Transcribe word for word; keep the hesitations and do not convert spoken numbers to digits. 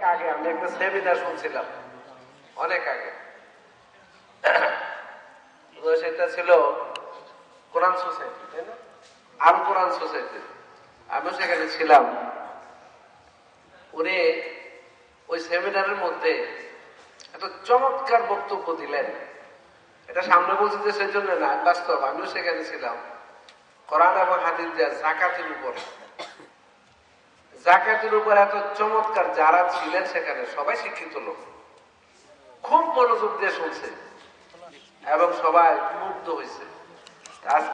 আগে আমি একটা সেমিনার শুনছিলাম, অনেক আগে। সেটা ছিল কোরআন সোসাইটি, তাই না? আল কোরআন সোসাইটি, আমিও সেখানে ছিলাম। উনি ওই সেমিনারের মধ্যে একটা চমৎকার বক্তব্য দিলেন। এটা সামনে বলছি যে সেই জন্য না, বাস্তব, আমিও সেখানে ছিলাম। কোরআন এবং হাদিস দেয়া যাকাতের উপর, যাকাতের উপর এত চমৎকার, যারা ছিলেন সেখানে সবাই শিক্ষিত লোক, খুব মনোযোগ দিয়ে শুনছে এবং সবাই মুগ্ধ হয়েছে।